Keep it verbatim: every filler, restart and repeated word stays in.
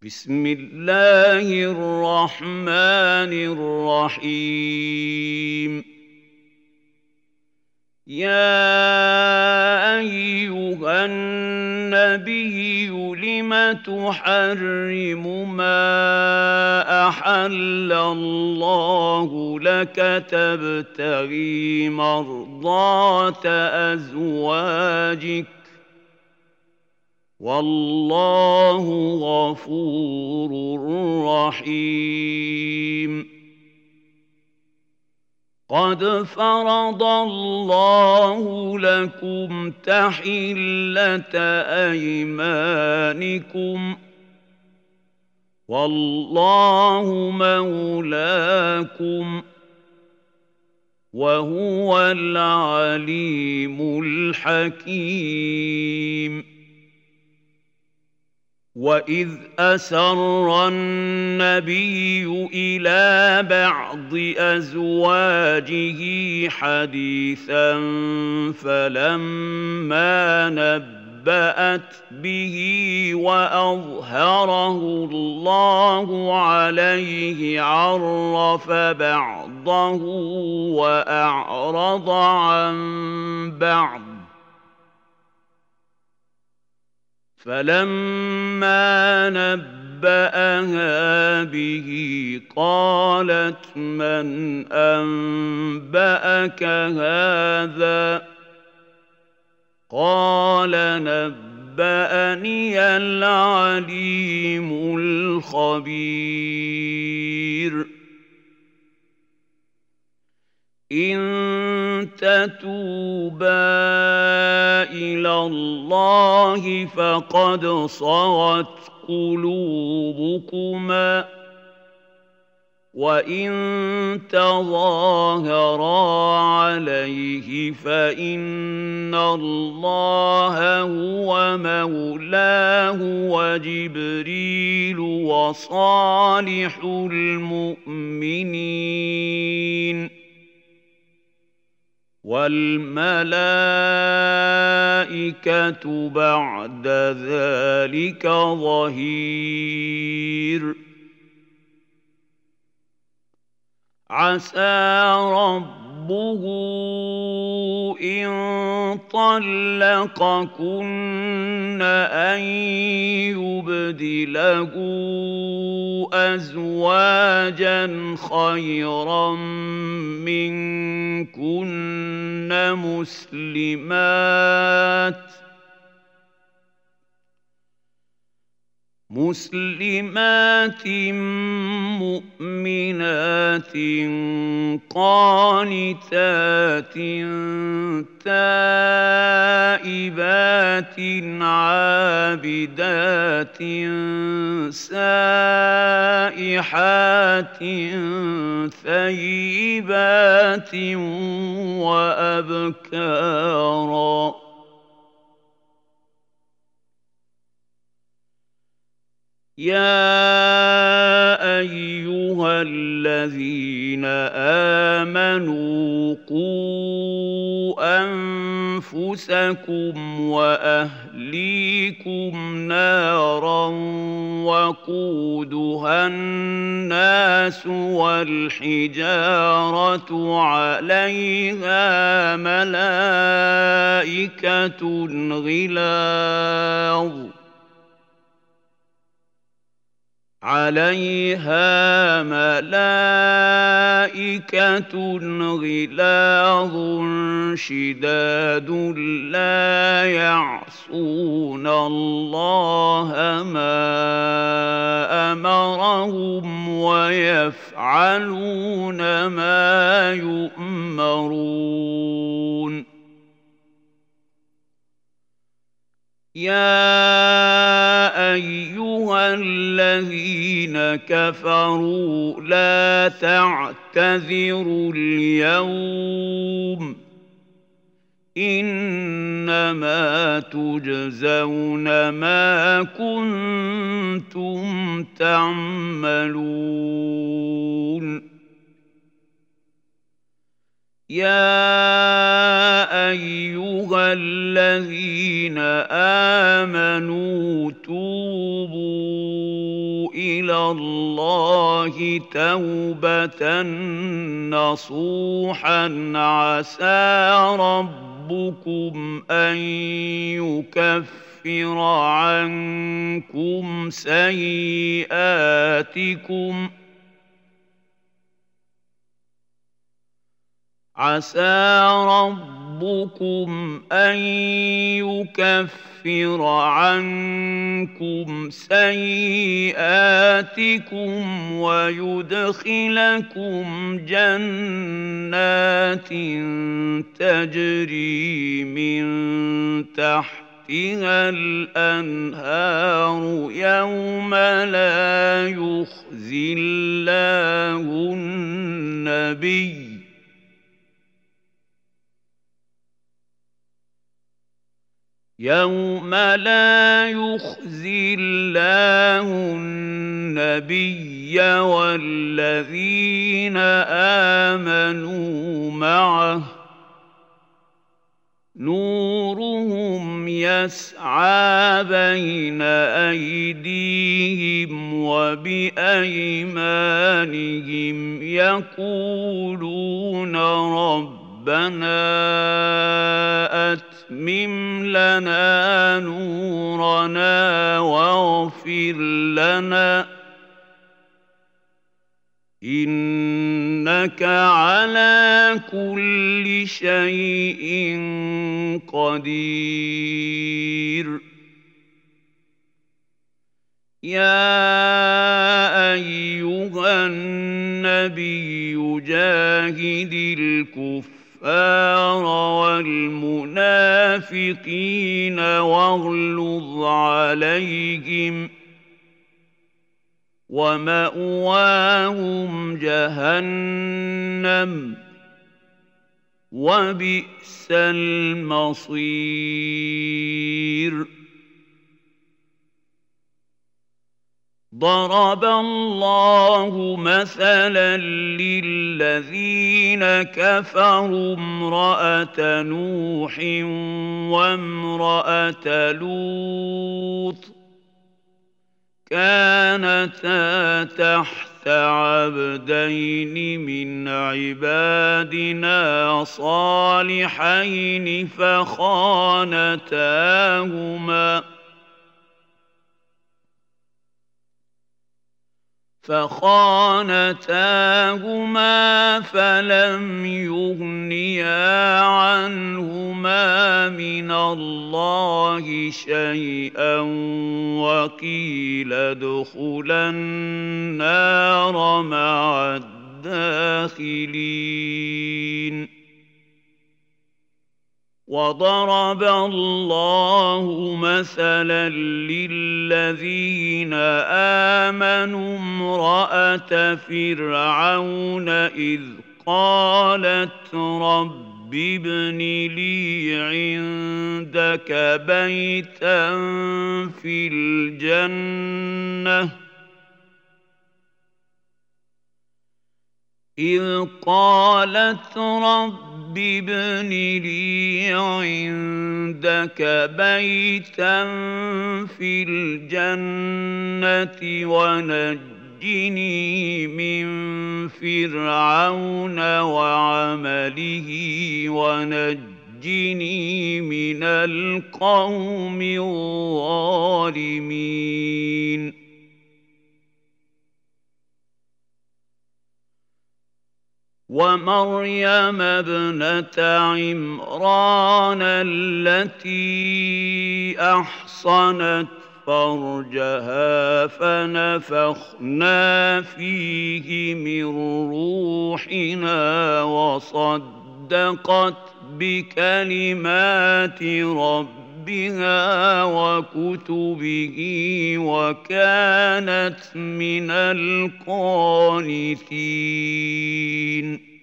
بسم الله الرحمن الرحيم. يا أيها النبي لم تحرم ما أحل الله لك تبتغي مرضات أزواجك والله غفور رحيم. قد فرض الله لكم تحلة أيمانكم والله مولاكم وهو العليم الحكيم. وَإِذْ أَسَرَّ النَّبِيُّ إِلَىٰ بَعْضِ أَزْوَاجِهِ حَدِيثًا فَلَمَّا نَبَّأَتْ بِهِ وَأَظْهَرَهُ اللَّهُ عَلَيْهِ عَرَّفَ بَعْضَهُ وَأَعْرَضَ عَن بَعْضٍ، فَلَمَّا نَبَّأَهَا بِهِ قَالَتْ مَنْ أَنبَأَكَ هَٰذَا ۖ قَالَ نَبَّأَنِيَ الْعَلِيمُ الْخَبِيرُ. إِن تَتُوبَا إِلَى اللَّهِ فَقَدْ صَغَتْ قُلُوبُكُمَا، وَإِن تَظَاهَرَا عَلَيْهِ فَإِنَّ اللَّهَ هُوَ مَوْلَاهُ وَجِبْرِيلُ وَصَالِحُ الْمُؤْمِنِينَ وَالْمَلَائِكَةُ بَعْدَ ذَٰلِكَ ظَهِيرٌ. عَسَىٰ رَبُّهُ إِن طَلَّقَكُنَّ أَن يُبْدِلَهُ أَزْوَاجًا خَيْرًا مِّنكُنَّ مُسْلِمَاتٍ مسلمات مؤمنات قانتات تائبات عابدات سائحات ثيبات وأبكارا. يا أيها الذين آمنوا قوا أنفسكم وأهليكم نارا وقودها الناس والحجارة عليها ملائكة غلاظ عليها ملائكة غلاظ شداد لا يعصون الله ما أمرهم ويفعلون ما يؤمرون. يا أيها الذين كفروا لا تعتذروا اليوم إنما تجزون ما كنتم تعملون. يا أيها الذين آمنوا توبوا إلى الله توبة نصوحا عسى ربكم أن يكفر عنكم سيئاتكم عسى ربكم أن يكفر عنكم سيئاتكم ويدخلكم جنات تجري من تحتها الأنهار يوم لا يخزي الله النبي يوم لا يخزي الله النبي والذين آمنوا معه نورهم يسعى بين أيديهم وبأيمانهم يقولون ربنا أتمم لنا نورنا واغفر لنا إنك على كل شيء قدير يا أيها النبي جاهد الكفار والمنافقين واغلظ عليهم ومأواهم جهنم وبئس المصير ضرب الله مثلا للذين كفروا امرأة نوح وامرأة لوط كانتا تحت عبدين من عبادنا صالحين فخانتاهما فخانتاهما فلم يغنيا عنهما من الله شيئا وقيل ادخلا النار مع الداخلين وضرب الله مثلا للذين آمنوا امرأة فرعون إذ قالت رب ابن لي عندك بيتا في الجنة إذ قالت رب ابن لي عندك بيتا في الجنة ونجني من فرعون وعمله ونجني من القوم الظالمين ومريم ابنة عمران التي أحصنت فرجها فنفخنا فيه من روحنا وصدقت بكلمات ربها ربها وكتبه وكانت من القانتين